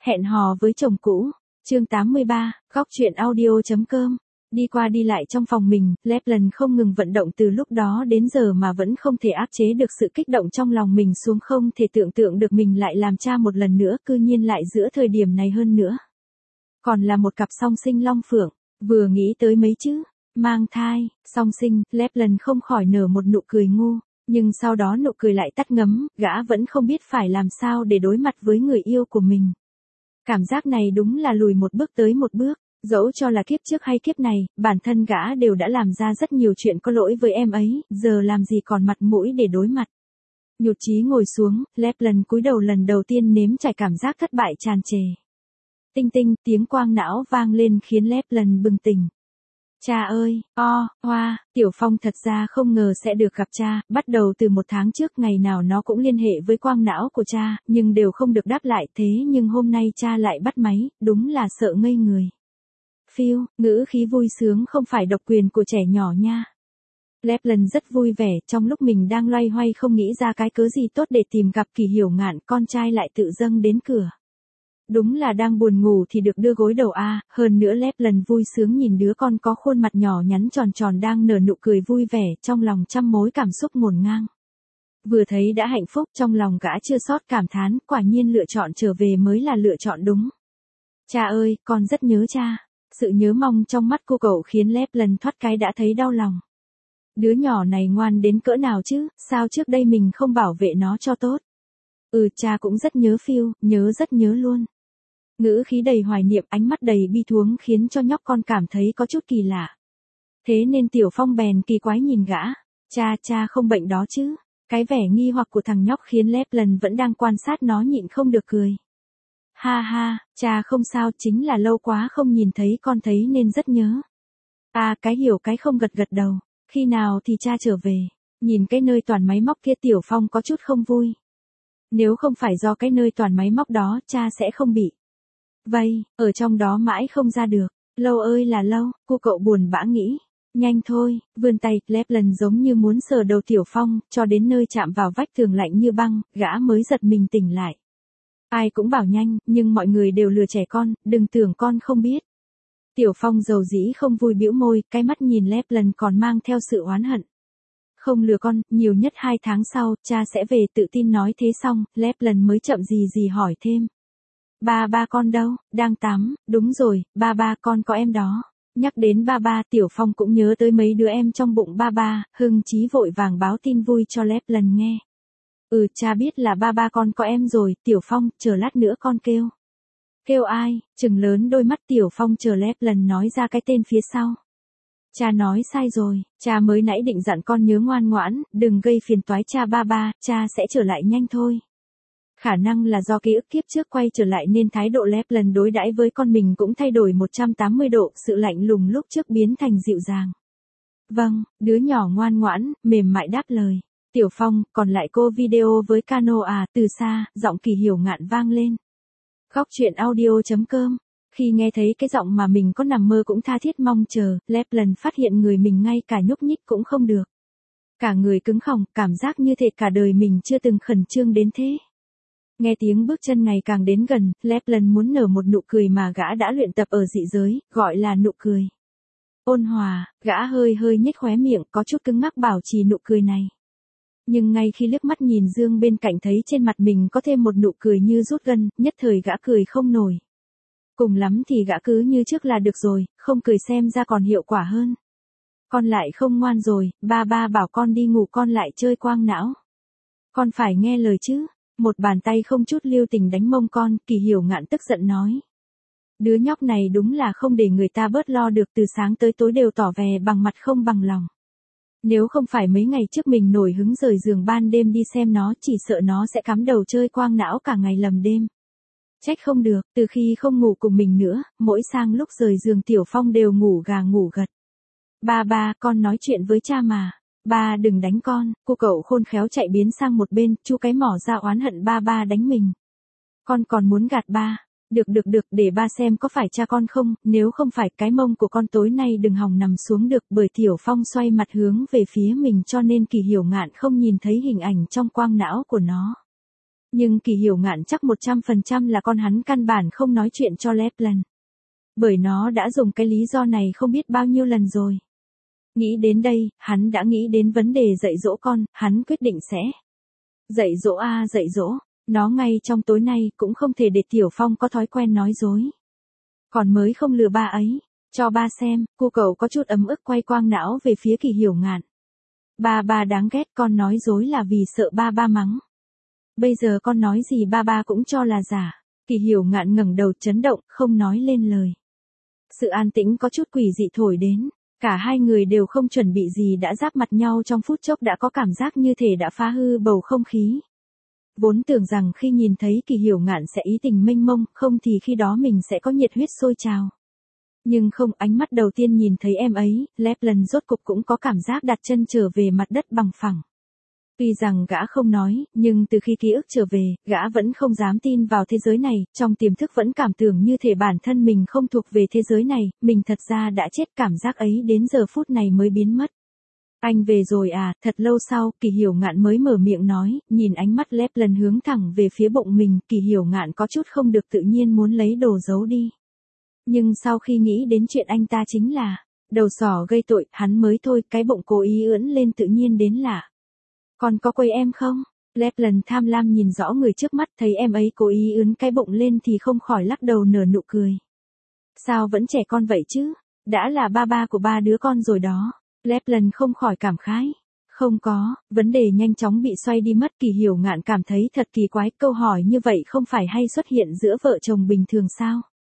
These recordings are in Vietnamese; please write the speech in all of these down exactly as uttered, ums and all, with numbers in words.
Hẹn hò với chồng cũ. Chương tám mươi ba, góc truyện audio.com. Đi qua đi lại trong phòng mình, Lapland không ngừng vận động từ lúc đó đến giờ mà vẫn không thể áp chế được sự kích động trong lòng mình xuống, không thể tưởng tượng được mình lại làm cha một lần nữa, cư nhiên lại giữa thời điểm này hơn nữa. Còn là một cặp song sinh long phượng, vừa nghĩ tới mấy chữ mang thai, song sinh, Lapland không khỏi nở một nụ cười ngu, nhưng sau đó nụ cười lại tắt ngấm, gã vẫn không biết phải làm sao để đối mặt với người yêu của mình. Cảm giác này đúng là lùi một bước tới một bước, dẫu cho là kiếp trước hay kiếp này, bản thân gã đều đã làm ra rất nhiều chuyện có lỗi với em ấy, giờ làm gì còn mặt mũi để đối mặt. Nhụt chí ngồi xuống, Lapland cúi đầu lần đầu tiên nếm trải cảm giác thất bại tràn trề. Tinh tinh, tiếng quang não vang lên khiến Lapland bừng tỉnh. Cha ơi, o, hoa, Tiểu Phong thật ra không ngờ sẽ được gặp cha, bắt đầu từ một tháng trước ngày nào nó cũng liên hệ với quang não của cha, nhưng đều không được đáp lại, thế nhưng hôm nay cha lại bắt máy, đúng là sợ ngây người. Phiêu, ngữ khí vui sướng không phải độc quyền của trẻ nhỏ nha. Lapland rất vui vẻ, trong lúc mình đang loay hoay không nghĩ ra cái cớ gì tốt để tìm gặp Kỳ Hiểu Ngạn, con trai lại tự dâng đến cửa. Đúng là đang buồn ngủ thì được đưa gối đầu a, hơn nữa Lapland vui sướng nhìn đứa con có khuôn mặt nhỏ nhắn tròn tròn đang nở nụ cười vui vẻ, trong lòng trăm mối cảm xúc ngổn ngang. Vừa thấy đã hạnh phúc, trong lòng gã chưa sót cảm thán, quả nhiên lựa chọn trở về mới là lựa chọn đúng. Cha ơi, con rất nhớ cha. Sự nhớ mong trong mắt cô cậu khiến Lapland thoát cái đã thấy đau lòng. Đứa nhỏ này ngoan đến cỡ nào chứ, sao trước đây mình không bảo vệ nó cho tốt. Ừ, cha cũng rất nhớ Phiêu, nhớ rất nhớ luôn. Ngữ khí đầy hoài niệm, ánh mắt đầy bi thuống khiến cho nhóc con cảm thấy có chút kỳ lạ. Thế nên Tiểu Phong bèn kỳ quái nhìn gã. Cha, cha không bệnh đó chứ. Cái vẻ nghi hoặc của thằng nhóc khiến Lapland vẫn đang quan sát nó nhịn không được cười. Ha ha, cha không sao, chính là lâu quá không nhìn thấy con thấy nên rất nhớ. À, cái hiểu cái không gật gật đầu. Khi nào thì cha trở về? Nhìn cái nơi toàn máy móc kia, Tiểu Phong có chút không vui. Nếu không phải do cái nơi toàn máy móc đó, cha sẽ không bị vây, ở trong đó mãi không ra được. Lâu ơi là lâu, cô cậu buồn bã nghĩ. Nhanh thôi, vươn tay, Lapland giống như muốn sờ đầu Tiểu Phong, cho đến nơi chạm vào vách tường lạnh như băng, gã mới giật mình tỉnh lại. Ai cũng bảo nhanh, nhưng mọi người đều lừa trẻ con, đừng tưởng con không biết. Tiểu Phong dầu dĩ không vui bĩu môi, cái mắt nhìn Lapland còn mang theo sự oán hận. Không lừa con, nhiều nhất hai tháng sau, cha sẽ về, tự tin nói thế xong, Lapland mới chậm gì gì hỏi thêm. Ba ba con đâu, đang tắm, đúng rồi, ba ba con có em đó. Nhắc đến ba ba, Tiểu Phong cũng nhớ tới mấy đứa em trong bụng ba ba, hưng chí vội vàng báo tin vui cho Lapland nghe. Ừ, cha biết là ba ba con có em rồi, Tiểu Phong, chờ lát nữa con kêu. Kêu ai? Trừng lớn đôi mắt, Tiểu Phong chờ Lapland nói ra cái tên phía sau. Cha nói sai rồi, cha mới nãy định dặn con nhớ ngoan ngoãn, đừng gây phiền toái cha ba ba, cha sẽ trở lại nhanh thôi. Khả năng là do ký ức kiếp trước quay trở lại nên thái độ Lapland đối đãi với con mình cũng thay đổi một trăm tám mươi độ, sự lạnh lùng lúc trước biến thành dịu dàng. Vâng, đứa nhỏ ngoan ngoãn, mềm mại đáp lời. Tiểu Phong, còn lại cô video với Cano à, từ xa, giọng Kỳ Hiểu Ngạn vang lên. Góc truyện audio.com. Khi nghe thấy cái giọng mà mình có nằm mơ cũng tha thiết mong chờ, Lapland phát hiện người mình ngay cả nhúc nhích cũng không được. Cả người cứng khòng, cảm giác như thể cả đời mình chưa từng khẩn trương đến thế. Nghe tiếng bước chân ngày càng đến gần, Lapland muốn nở một nụ cười mà gã đã luyện tập ở dị giới, gọi là nụ cười ôn hòa, gã hơi hơi nhếch khóe miệng, có chút cứng ngắc bảo trì nụ cười này. Nhưng ngay khi liếc mắt nhìn Dương bên cạnh thấy trên mặt mình có thêm một nụ cười như rút gân, nhất thời gã cười không nổi. Cùng lắm thì gã cứ như trước là được rồi, không cười xem ra còn hiệu quả hơn. Con lại không ngoan rồi, ba ba bảo con đi ngủ con lại chơi quang não. Con phải nghe lời chứ. Một bàn tay không chút lưu tình đánh mông con, Kỳ Hiểu Ngạn tức giận nói. Đứa nhóc này đúng là không để người ta bớt lo được, từ sáng tới tối đều tỏ vẻ bằng mặt không bằng lòng. Nếu không phải mấy ngày trước mình nổi hứng rời giường ban đêm đi xem nó, chỉ sợ nó sẽ cắm đầu chơi quang não cả ngày lầm đêm. Trách không được, từ khi không ngủ cùng mình nữa, mỗi sang lúc rời giường Tiểu Phong đều ngủ gà ngủ gật. Ba ba, con nói chuyện với cha mà. Ba đừng đánh con, cô cậu khôn khéo chạy biến sang một bên, chu cái mỏ ra oán hận ba ba đánh mình. Con còn muốn gạt ba. Được được được, để ba xem có phải cha con không, nếu không phải cái mông của con tối nay đừng hòng nằm xuống được, bởi Tiểu Phong xoay mặt hướng về phía mình cho nên Kỳ Hiểu Ngạn không nhìn thấy hình ảnh trong quang não của nó. Nhưng Kỳ Hiểu Ngạn chắc một trăm phần trăm là con hắn căn bản không nói chuyện cho Lapland. Bởi nó đã dùng cái lý do này không biết bao nhiêu lần rồi. Nghĩ đến đây, hắn đã nghĩ đến vấn đề dạy dỗ con, hắn quyết định sẽ dạy dỗ a à, dạy dỗ, nó ngay trong tối nay cũng không thể để Tiểu Phong có thói quen nói dối. Còn mới không lừa ba ấy, cho ba xem, cô cậu có chút ấm ức quay quang não về phía Kỳ Hiểu Ngạn. Ba ba đáng ghét, con nói dối là vì sợ ba ba mắng. Bây giờ con nói gì ba ba cũng cho là giả. Kỳ Hiểu Ngạn ngẩng đầu chấn động, không nói lên lời. Sự an tĩnh có chút quỷ dị thổi đến. Cả hai người đều không chuẩn bị gì đã giáp mặt nhau trong phút chốc đã có cảm giác như thể đã phá hư bầu không khí. Vốn tưởng rằng khi nhìn thấy Kỳ Hiểu Ngạn sẽ ý tình mênh mông, không thì khi đó mình sẽ có nhiệt huyết sôi trào. Nhưng không, ánh mắt đầu tiên nhìn thấy em ấy, Lapland rốt cục cũng có cảm giác đặt chân trở về mặt đất bằng phẳng. Tuy rằng gã không nói, nhưng từ khi ký ức trở về, gã vẫn không dám tin vào thế giới này, trong tiềm thức vẫn cảm tưởng như thể bản thân mình không thuộc về thế giới này, mình thật ra đã chết, cảm giác ấy đến giờ phút này mới biến mất. Anh về rồi à, thật lâu sau, Kỳ Hiểu Ngạn mới mở miệng nói, nhìn ánh mắt Lapland hướng thẳng về phía bụng mình, Kỳ Hiểu Ngạn có chút không được tự nhiên muốn lấy đồ giấu đi. Nhưng sau khi nghĩ đến chuyện anh ta chính là đầu sỏ gây tội, hắn mới thôi, cái bụng cố ý ưỡn lên tự nhiên đến lạ. Còn có quấy em không? Lapland tham lam nhìn rõ người trước mắt, thấy em ấy cố ý ưỡn cái bụng lên thì không khỏi lắc đầu nở nụ cười. Sao vẫn trẻ con vậy chứ? Đã là ba ba của ba đứa con rồi đó. Lapland không khỏi cảm khái. Không có, vấn đề nhanh chóng bị xoay đi mất. Kỳ Hiểu Ngạn cảm thấy thật kỳ quái, câu hỏi như vậy không phải hay xuất hiện giữa vợ chồng bình thường sao?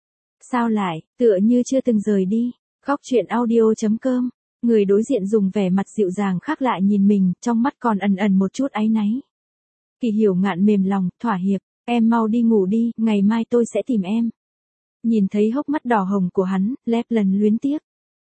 Sao lại, tựa như chưa từng rời đi. Góc truyện audio chấm com. Người đối diện dùng vẻ mặt dịu dàng khác lại nhìn mình, trong mắt còn ẩn ẩn một chút áy náy. Kỳ Hiểu Ngạn mềm lòng, thỏa hiệp, em mau đi ngủ đi, ngày mai tôi sẽ tìm em. Nhìn thấy hốc mắt đỏ hồng của hắn, Lapland luyến tiếc.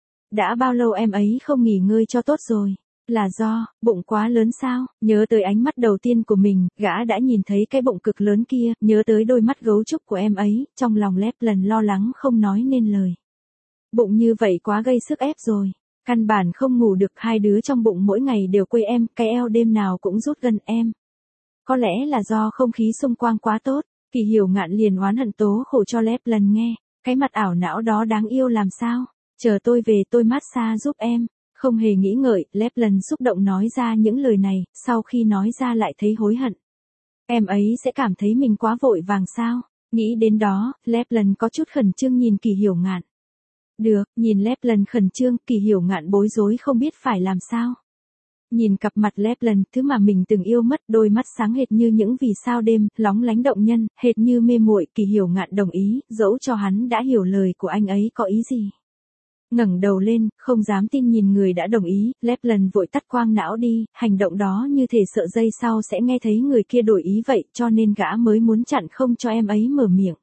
Đã bao lâu em ấy không nghỉ ngơi cho tốt rồi? Là do, bụng quá lớn sao? Nhớ tới ánh mắt đầu tiên của mình, gã đã nhìn thấy cái bụng cực lớn kia, nhớ tới đôi mắt gấu trúc của em ấy, trong lòng Lapland lo lắng không nói nên lời. Bụng như vậy quá gây sức ép rồi. Căn bản không ngủ được, hai đứa trong bụng mỗi ngày đều quây em, cái eo đêm nào cũng rút gần em. Có lẽ là do không khí xung quanh quá tốt, Kỳ Hiểu Ngạn liền oán hận tố khổ cho Lapland nghe, cái mặt ảo não đó đáng yêu làm sao, chờ tôi về tôi massage giúp em. Không hề nghĩ ngợi, Lapland xúc động nói ra những lời này, sau khi nói ra lại thấy hối hận. Em ấy sẽ cảm thấy mình quá vội vàng sao? Nghĩ đến đó, Lapland có chút khẩn trương nhìn Kỳ Hiểu Ngạn. Được, nhìn Lapland khẩn trương, Kỳ Hiểu Ngạn bối rối không biết phải làm sao. Nhìn cặp mặt Lapland, thứ mà mình từng yêu mất, đôi mắt sáng hệt như những vì sao đêm, lóng lánh động nhân, hệt như mê muội, Kỳ Hiểu Ngạn đồng ý, dẫu cho hắn đã hiểu lời của anh ấy có ý gì. Ngẩng đầu lên, không dám tin nhìn người đã đồng ý, Lapland vội tắt quang não đi, hành động đó như thể sợ giây sau sẽ nghe thấy người kia đổi ý vậy, cho nên gã mới muốn chặn không cho em ấy mở miệng.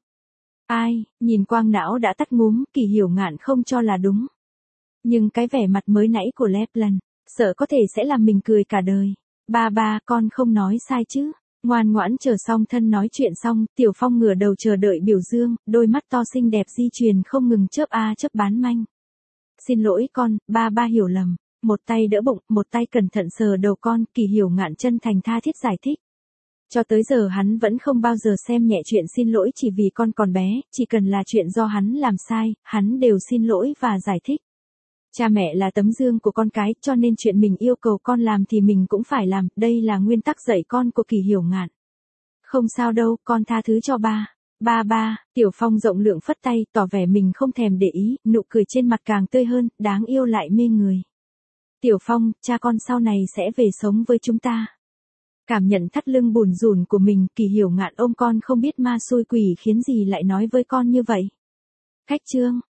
Ai, nhìn quang não đã tắt ngúm, Kỳ Hiểu Ngạn không cho là đúng. Nhưng cái vẻ mặt mới nãy của Lapland, sợ có thể sẽ làm mình cười cả đời. Ba ba, con không nói sai chứ. Ngoan ngoãn chờ xong thân nói chuyện xong, Tiểu Phong ngửa đầu chờ đợi biểu dương, đôi mắt to xinh đẹp di truyền không ngừng chớp a chớp bán manh. Xin lỗi con, ba ba hiểu lầm. Một tay đỡ bụng, một tay cẩn thận sờ đầu con, Kỳ Hiểu Ngạn chân thành tha thiết giải thích. Cho tới giờ hắn vẫn không bao giờ xem nhẹ chuyện xin lỗi chỉ vì con còn bé, chỉ cần là chuyện do hắn làm sai, hắn đều xin lỗi và giải thích. Cha mẹ là tấm gương của con cái, cho nên chuyện mình yêu cầu con làm thì mình cũng phải làm, đây là nguyên tắc dạy con của Kỳ Hiểu Ngạn. Không sao đâu, con tha thứ cho ba. Ba ba, Tiểu Phong rộng lượng phất tay, tỏ vẻ mình không thèm để ý, nụ cười trên mặt càng tươi hơn, đáng yêu lại mê người. Tiểu Phong, cha con sau này sẽ về sống với chúng ta. Cảm nhận thắt lưng bùn rùn của mình, Kỳ Hiểu Ngạn ôm con không biết ma xui quỷ khiến gì lại nói với con như vậy. Khách trương,